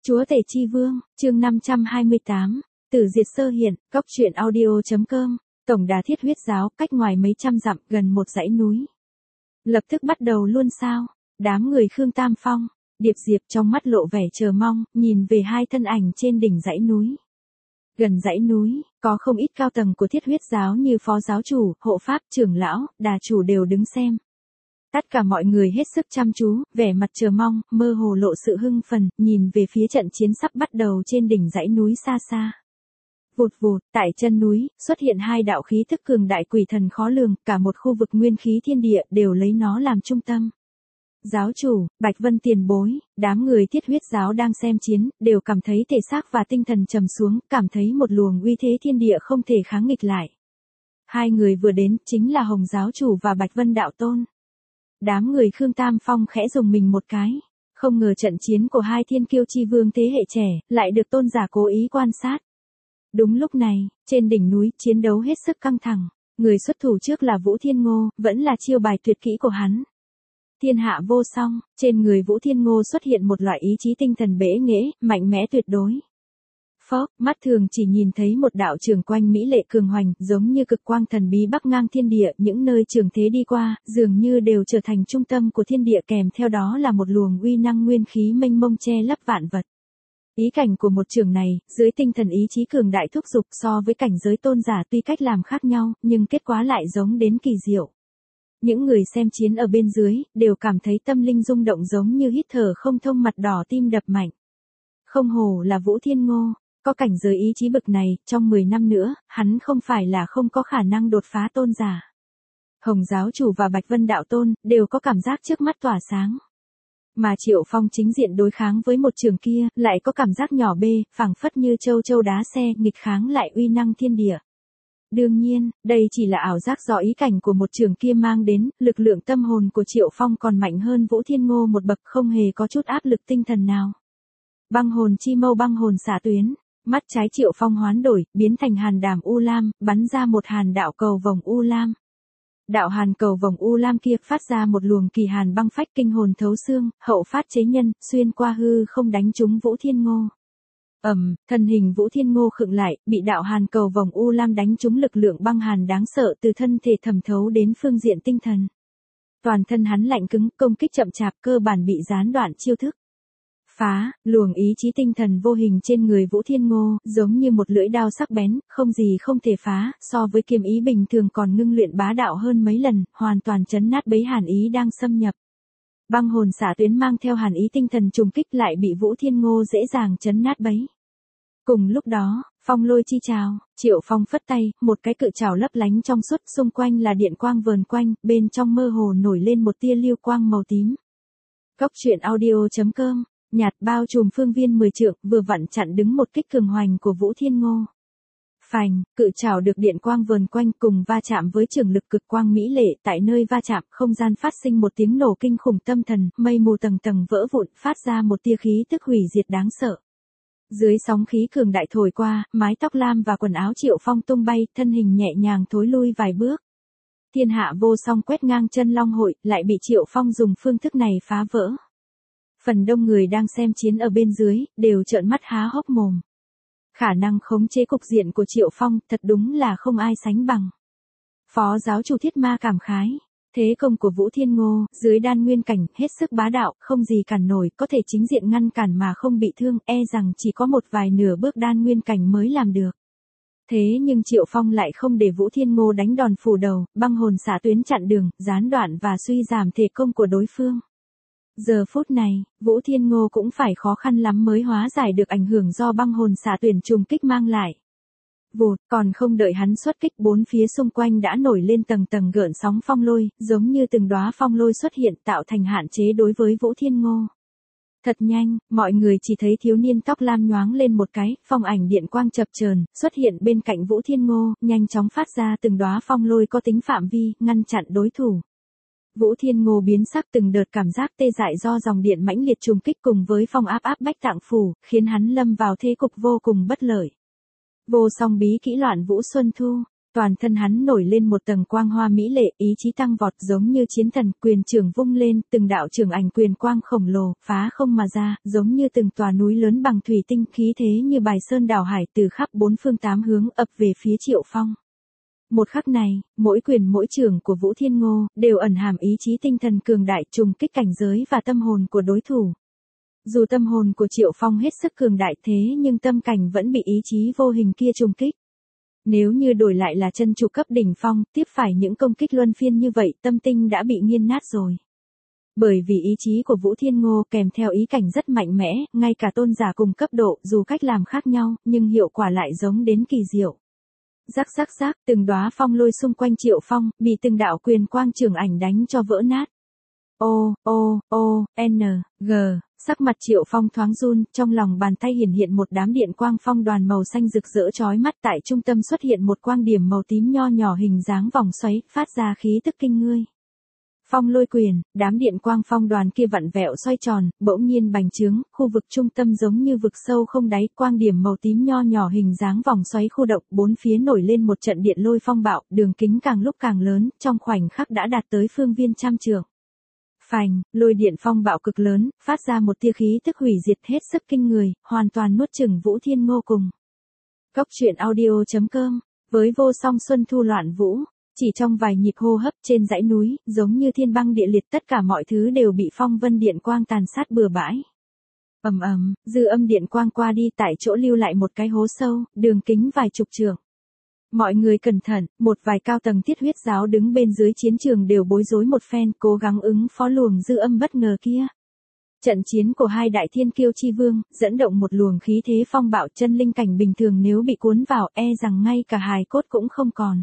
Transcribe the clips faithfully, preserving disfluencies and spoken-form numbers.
Chúa Tể Chi Vương, chương năm trăm hai mươi tám, Tử Diệt Sơ Hiện, Cóc Truyện Audio.com, Tổng đà Thiết Huyết Giáo, cách ngoài mấy trăm dặm, gần một dãy núi. Lập tức bắt đầu luôn sao? Đám người Khương Tam Phong, Điệp Diệp trong mắt lộ vẻ chờ mong, nhìn về hai thân ảnh trên đỉnh dãy núi. Gần dãy núi, có không ít cao tầng của Thiết Huyết Giáo như phó giáo chủ, hộ pháp, trưởng lão, đà chủ đều đứng xem. Tất cả mọi người hết sức chăm chú, vẻ mặt chờ mong, mơ hồ lộ sự hưng phấn, nhìn về phía trận chiến sắp bắt đầu trên đỉnh dãy núi xa xa. Vụt vụt, tại chân núi, xuất hiện hai đạo khí thức cường đại quỷ thần khó lường, cả một khu vực nguyên khí thiên địa đều lấy nó làm trung tâm. Giáo chủ, Bạch Vân tiền bối, đám người Thiết Huyết Giáo đang xem chiến, đều cảm thấy thể xác và tinh thần trầm xuống, cảm thấy một luồng uy thế thiên địa không thể kháng nghịch lại. Hai người vừa đến, chính là Hồng giáo chủ và Bạch Vân đạo tôn. Đám người Khương Tam Phong khẽ dùng mình một cái, không ngờ trận chiến của hai thiên kiêu chi vương thế hệ trẻ, lại được tôn giả cố ý quan sát. Đúng lúc này, trên đỉnh núi, chiến đấu hết sức căng thẳng, người xuất thủ trước là Vũ Thiên Ngô, vẫn là chiêu bài tuyệt kỹ của hắn. Thiên hạ vô song, trên người Vũ Thiên Ngô xuất hiện một loại ý chí tinh thần bẽ nghễ, mạnh mẽ tuyệt đối. Phốc, mắt thường chỉ nhìn thấy một đạo trường quanh mỹ lệ cường hoành, giống như cực quang thần bí bắc ngang thiên địa, những nơi trường thế đi qua, dường như đều trở thành trung tâm của thiên địa, kèm theo đó là một luồng uy năng nguyên khí mênh mông che lấp vạn vật. Ý cảnh của một trường này, dưới tinh thần ý chí cường đại thúc giục, so với cảnh giới tôn giả tuy cách làm khác nhau, nhưng kết quả lại giống đến kỳ diệu. Những người xem chiến ở bên dưới, đều cảm thấy tâm linh rung động giống như hít thở không thông, mặt đỏ tim đập mạnh. Không hổ là Vũ Thiên Ngô, có cảnh giới ý chí bực này, trong mười năm nữa, hắn không phải là không có khả năng đột phá tôn giả. Hồng giáo chủ và Bạch Vân đạo tôn, đều có cảm giác trước mắt tỏa sáng. Mà Triệu Phong chính diện đối kháng với một trường kia, lại có cảm giác nhỏ bê, phảng phất như châu châu đá xe, nghịch kháng lại uy năng thiên địa. Đương nhiên, đây chỉ là ảo giác do ý cảnh của một trường kia mang đến, lực lượng tâm hồn của Triệu Phong còn mạnh hơn Vũ Thiên Ngô một bậc, không hề có chút áp lực tinh thần nào. Băng hồn chi mâu, băng hồn xạ tuyến, mắt trái Triệu Phong hoán đổi, biến thành hàn đàm u lam, bắn ra một hàn đạo cầu vòng u lam. Đạo hàn cầu vòng u lam kia phát ra một luồng kỳ hàn băng phách kinh hồn thấu xương, hậu phát chế nhân, xuyên qua hư không đánh trúng Vũ Thiên Ngô. Ầm, um, thân hình Vũ Thiên Ngô khựng lại, bị đạo hàn cầu vòng u lam đánh trúng, lực lượng băng hàn đáng sợ từ thân thể thẩm thấu đến phương diện tinh thần. Toàn thân hắn lạnh cứng, công kích chậm chạp, cơ bản bị gián đoạn chiêu thức. Phá, luồng ý chí tinh thần vô hình trên người Vũ Thiên Ngô, giống như một lưỡi đao sắc bén, không gì không thể phá, so với kiếm ý bình thường còn ngưng luyện bá đạo hơn mấy lần, hoàn toàn chấn nát bấy hàn ý đang xâm nhập. Băng hồn xả tuyến mang theo hàn ý tinh thần trùng kích lại bị Vũ Thiên Ngô dễ dàng chấn nát bấy. Cùng lúc đó, phong lôi chi trào, Triệu Phong phất tay, một cái cự trảo lấp lánh trong suốt, xung quanh là điện quang vờn quanh, bên trong mơ hồ nổi lên một tia lưu quang màu tím. Cóc Truyện Audio.com, nhạt bao trùm phương viên mười trượng, vừa vặn chặn đứng một kích cường hoành của Vũ Thiên Ngô. Phành, cự trảo được điện quang vờn quanh cùng va chạm với trường lực cực quang mỹ lệ, tại nơi va chạm, không gian phát sinh một tiếng nổ kinh khủng tâm thần, mây mù tầng tầng vỡ vụn, phát ra một tia khí tức hủy diệt đáng sợ. Dưới sóng khí cường đại thổi qua, mái tóc lam và quần áo Triệu Phong tung bay, thân hình nhẹ nhàng thối lui vài bước. Thiên hạ vô song quét ngang chân long hội, lại bị Triệu Phong dùng phương thức này phá vỡ. Phần đông người đang xem chiến ở bên dưới, đều trợn mắt há hốc mồm. Khả năng khống chế cục diện của Triệu Phong, thật đúng là không ai sánh bằng. Phó giáo chủ Thiết Ma cảm khái. Thế công của Vũ Thiên Ngô, dưới đan nguyên cảnh, hết sức bá đạo, không gì cản nổi, có thể chính diện ngăn cản mà không bị thương, e rằng chỉ có một vài nửa bước đan nguyên cảnh mới làm được. Thế nhưng Triệu Phong lại không để Vũ Thiên Ngô đánh đòn phủ đầu, băng hồn xả tuyến chặn đường, gián đoạn và suy giảm thể công của đối phương. Giờ phút này, Vũ Thiên Ngô cũng phải khó khăn lắm mới hóa giải được ảnh hưởng do băng hồn xả tuyển trùng kích mang lại. Vụt, còn không đợi hắn xuất kích, bốn phía xung quanh đã nổi lên tầng tầng gợn sóng phong lôi, giống như từng đóa phong lôi xuất hiện, tạo thành hạn chế đối với Vũ Thiên Ngô. Thật nhanh, mọi người chỉ thấy thiếu niên tóc lam nhoáng lên một cái, phong ảnh điện quang chập chờn xuất hiện bên cạnh Vũ Thiên Ngô, nhanh chóng phát ra từng đóa phong lôi có tính phạm vi, ngăn chặn đối thủ. Vũ Thiên Ngô biến sắc, từng đợt cảm giác tê dại do dòng điện mãnh liệt trùng kích cùng với phong áp áp bách tạng phủ, khiến hắn lâm vào thế cục vô cùng bất lợi. Vô song bí kỹ loạn Vũ Xuân Thu. Toàn thân hắn nổi lên một tầng quang hoa mỹ lệ, ý chí tăng vọt giống như chiến thần, quyền trưởng vung lên, từng đạo trưởng ảnh quyền quang khổng lồ, phá không mà ra, giống như từng tòa núi lớn bằng thủy tinh, khí thế như bài sơn đảo hải từ khắp bốn phương tám hướng ập về phía Triệu Phong. Một khắc này, mỗi quyền mỗi trưởng của Vũ Thiên Ngô, đều ẩn hàm ý chí tinh thần cường đại trùng kích cảnh giới và tâm hồn của đối thủ. Dù tâm hồn của Triệu Phong hết sức cường đại thế nhưng tâm cảnh vẫn bị ý chí vô hình kia trùng kích. Nếu như đổi lại là chân trụ cấp đỉnh phong, tiếp phải những công kích luân phiên như vậy, tâm tinh đã bị nghiền nát rồi. Bởi vì ý chí của Vũ Thiên Ngô kèm theo ý cảnh rất mạnh mẽ, ngay cả tôn giả cùng cấp độ, dù cách làm khác nhau, nhưng hiệu quả lại giống đến kỳ diệu. Rắc rắc rắc, từng đóa phong lôi xung quanh Triệu Phong, bị từng đạo quyền quang trường ảnh đánh cho vỡ nát. O, O, O, N, G, sắc mặt Triệu Phong thoáng run, trong lòng bàn tay hiển hiện một đám điện quang phong đoàn màu xanh rực rỡ chói mắt, tại trung tâm xuất hiện một quang điểm màu tím nho nhỏ hình dáng vòng xoáy, phát ra khí tức kinh ngươi. Phong lôi quyền, đám điện quang phong đoàn kia vặn vẹo xoay tròn, bỗng nhiên bành trướng, khu vực trung tâm giống như vực sâu không đáy, quang điểm màu tím nho nhỏ hình dáng vòng xoáy khu động, bốn phía nổi lên một trận điện lôi phong bạo, đường kính càng lúc càng lớn, trong khoảnh khắc đã đạt tới phương viên trăm trượng. Phành, lôi điện phong bạo cực lớn, phát ra một tia khí tức hủy diệt hết sức kinh người, hoàn toàn nuốt chửng Vũ Thiên Ngô cùng. Góc truyện audio chấm com, với vô song xuân thu loạn vũ, chỉ trong vài nhịp hô hấp trên dãy núi, giống như thiên băng địa liệt, tất cả mọi thứ đều bị phong vân điện quang tàn sát bừa bãi. Ầm ầm, dư âm điện quang qua đi tại chỗ lưu lại một cái hố sâu, đường kính vài chục trượng. Mọi người cẩn thận, một vài cao tầng Thiết Huyết giáo đứng bên dưới chiến trường đều bối rối một phen, cố gắng ứng phó luồng dư âm bất ngờ kia. Trận chiến của hai đại thiên kiêu chi vương, dẫn động một luồng khí thế phong bạo, chân linh cảnh bình thường nếu bị cuốn vào, e rằng ngay cả hài cốt cũng không còn.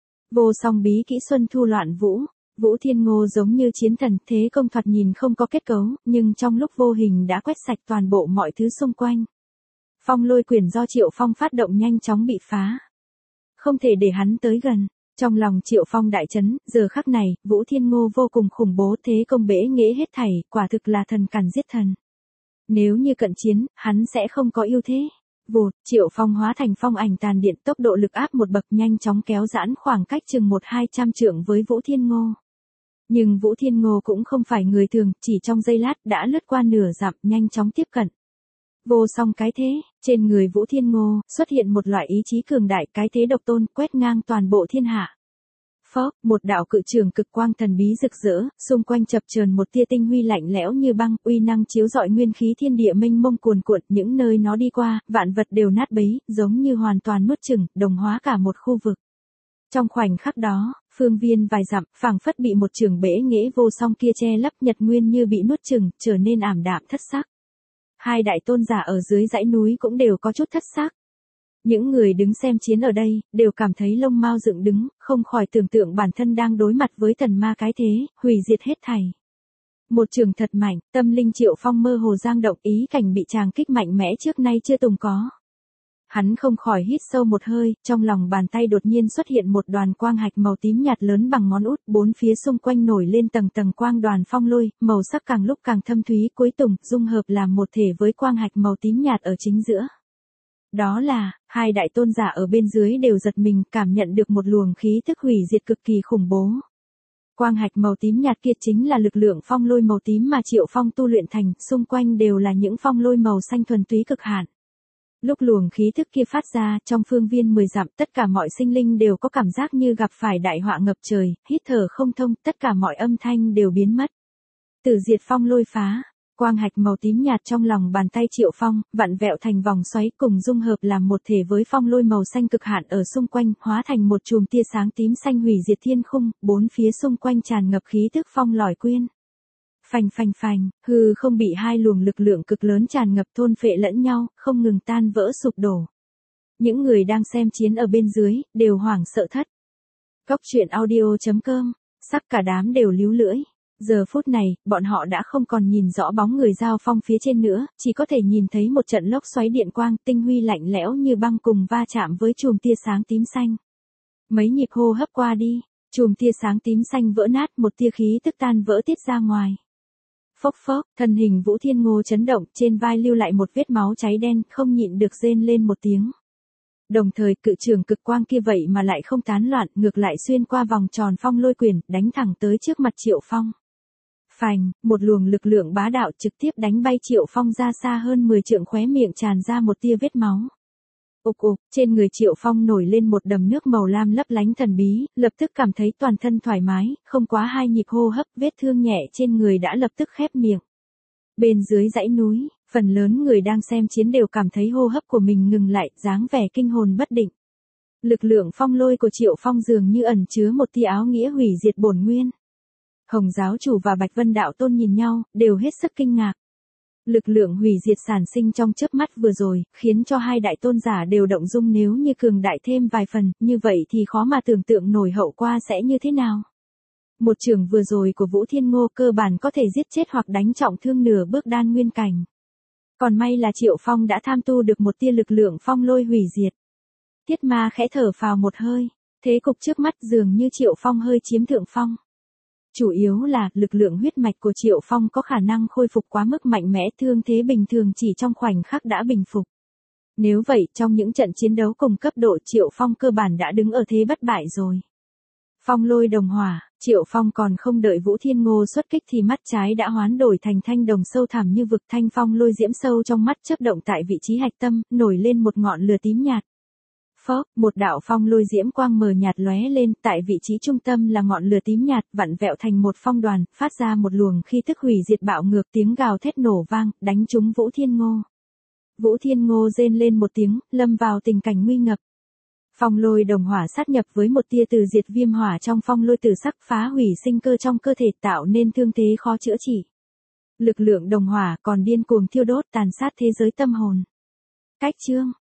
Vô song bí kỹ xuân thu loạn vũ, Vũ Thiên Ngô giống như chiến thần, thế công thoạt nhìn không có kết cấu, nhưng trong lúc vô hình đã quét sạch toàn bộ mọi thứ xung quanh. Phong lôi quyền do Triệu Phong phát động nhanh chóng bị phá. Không thể để hắn tới gần. Trong lòng Triệu Phong đại chấn, giờ khắc này, Vũ Thiên Ngô vô cùng khủng bố, thế công bể nghễ hết thảy, quả thực là thần càn giết thần. Nếu như cận chiến, hắn sẽ không có ưu thế. Vụt, Triệu Phong hóa thành phong ảnh tàn điện, tốc độ lực áp một bậc, nhanh chóng kéo giãn khoảng cách chừng một hai trăm trượng với Vũ Thiên Ngô. Nhưng Vũ Thiên Ngô cũng không phải người thường, chỉ trong giây lát đã lướt qua nửa dặm, nhanh chóng tiếp cận. Vô song cái thế, trên người Vũ Thiên Ngô xuất hiện một loại ý chí cường đại, cái thế độc tôn, quét ngang toàn bộ thiên hạ. Phốc, một đạo cự trường cực quang thần bí rực rỡ, xung quanh chập chờn một tia tinh huy lạnh lẽo như băng, uy năng chiếu rọi nguyên khí thiên địa mênh mông cuồn cuộn, những nơi nó đi qua, vạn vật đều nát bấy, giống như hoàn toàn nuốt chửng, đồng hóa cả một khu vực. Trong khoảnh khắc đó, phương viên vài dặm, phảng phất bị một trường bể nghễ vô song kia che lấp, nhật nguyên như bị nuốt chửng, trở nên ảm đạm thất sắc. Hai đại tôn giả ở dưới dãy núi cũng đều có chút thất sắc. Những người đứng xem chiến ở đây, đều cảm thấy lông mao dựng đứng, không khỏi tưởng tượng bản thân đang đối mặt với thần ma cái thế, hủy diệt hết thảy. Một trường thật mạnh, tâm linh Triệu Phong mơ hồ giang động, ý cảnh bị tràng kích mạnh mẽ trước nay chưa từng có. Hắn không khỏi hít sâu một hơi, trong lòng bàn tay đột nhiên xuất hiện một đoàn quang hạch màu tím nhạt lớn bằng ngón út, bốn phía xung quanh nổi lên tầng tầng quang đoàn phong lôi, màu sắc càng lúc càng thâm thúy, cuối cùng dung hợp làm một thể với quang hạch màu tím nhạt ở chính giữa. Đó là, hai đại tôn giả ở bên dưới đều giật mình, cảm nhận được một luồng khí tức hủy diệt cực kỳ khủng bố. Quang hạch màu tím nhạt kia chính là lực lượng phong lôi màu tím mà Triệu Phong tu luyện thành, xung quanh đều là những phong lôi màu xanh thuần túy cực hạn. Lúc luồng khí thức kia phát ra, trong phương viên mười dặm, tất cả mọi sinh linh đều có cảm giác như gặp phải đại họa ngập trời, hít thở không thông, tất cả mọi âm thanh đều biến mất. Tử diệt phong lôi phá, quang hạch màu tím nhạt trong lòng bàn tay Triệu Phong, vặn vẹo thành vòng xoáy cùng dung hợp làm một thể với phong lôi màu xanh cực hạn ở xung quanh, hóa thành một chùm tia sáng tím xanh hủy diệt thiên khung, bốn phía xung quanh tràn ngập khí tức phong lòi quyên. Phành phành phành, hư không bị hai luồng lực lượng cực lớn tràn ngập thôn phệ lẫn nhau, không ngừng tan vỡ sụp đổ. Những người đang xem chiến ở bên dưới, đều hoảng sợ thất. Góc truyện audio chấm com, sắc cả đám đều líu lưỡi. Giờ phút này, bọn họ đã không còn nhìn rõ bóng người giao phong phía trên nữa, chỉ có thể nhìn thấy một trận lốc xoáy điện quang, tinh huy lạnh lẽo như băng cùng va chạm với chùm tia sáng tím xanh. Mấy nhịp hô hấp qua đi, chùm tia sáng tím xanh vỡ nát, một tia khí tức tan vỡ tiết ra ngoài. Phốc phốc, thân hình Vũ Thiên Ngô chấn động, trên vai lưu lại một vết máu cháy đen, không nhịn được rên lên một tiếng. Đồng thời cự trường cực quang kia vậy mà lại không tán loạn, ngược lại xuyên qua vòng tròn phong lôi quyền, đánh thẳng tới trước mặt Triệu Phong. Phành, một luồng lực lượng bá đạo trực tiếp đánh bay Triệu Phong ra xa hơn mười trượng, khóe miệng tràn ra một tia vết máu. Ục ục, trên người Triệu Phong nổi lên một đầm nước màu lam lấp lánh thần bí, lập tức cảm thấy toàn thân thoải mái, không quá hai nhịp hô hấp, vết thương nhẹ trên người đã lập tức khép miệng. Bên dưới dãy núi, phần lớn người đang xem chiến đều cảm thấy hô hấp của mình ngừng lại, dáng vẻ kinh hồn bất định. Lực lượng phong lôi của Triệu Phong dường như ẩn chứa một tia áo nghĩa hủy diệt bổn nguyên. Hồng giáo chủ và Bạch Vân đạo tôn nhìn nhau, đều hết sức kinh ngạc. Lực lượng hủy diệt sản sinh trong chớp mắt vừa rồi, khiến cho hai đại tôn giả đều động dung, nếu như cường đại thêm vài phần, như vậy thì khó mà tưởng tượng nổi hậu quả sẽ như thế nào. Một trường vừa rồi của Vũ Thiên Ngô cơ bản có thể giết chết hoặc đánh trọng thương nửa bước đan nguyên cảnh. Còn may là Triệu Phong đã tham tu được một tia lực lượng phong lôi hủy diệt. Tiết Ma khẽ thở phào một hơi, thế cục trước mắt dường như Triệu Phong hơi chiếm thượng phong. Chủ yếu là lực lượng huyết mạch của Triệu Phong có khả năng khôi phục quá mức mạnh mẽ, thương thế bình thường chỉ trong khoảnh khắc đã bình phục. Nếu vậy, trong những trận chiến đấu cùng cấp độ Triệu Phong cơ bản đã đứng ở thế bất bại rồi. Phong lôi đồng hỏa, Triệu Phong còn không đợi Vũ Thiên Ngô xuất kích thì mắt trái đã hoán đổi thành thanh đồng sâu thẳm như vực, thanh phong lôi diễm sâu trong mắt chớp động tại vị trí hạch tâm, nổi lên một ngọn lửa tím nhạt. Phốc, một đạo phong lôi diễm quang mờ nhạt lóe lên, tại vị trí trung tâm là ngọn lửa tím nhạt, vặn vẹo thành một phong đoàn, phát ra một luồng khí tức hủy diệt bạo ngược, tiếng gào thét nổ vang, đánh trúng Vũ Thiên Ngô. Vũ Thiên Ngô rên lên một tiếng, lâm vào tình cảnh nguy ngập. Phong lôi đồng hỏa sát nhập với một tia từ diệt viêm hỏa trong phong lôi tử sắc, phá hủy sinh cơ trong cơ thể, tạo nên thương thế khó chữa trị. Lực lượng đồng hỏa còn điên cuồng thiêu đốt, tàn sát thế giới tâm hồn. Cách chương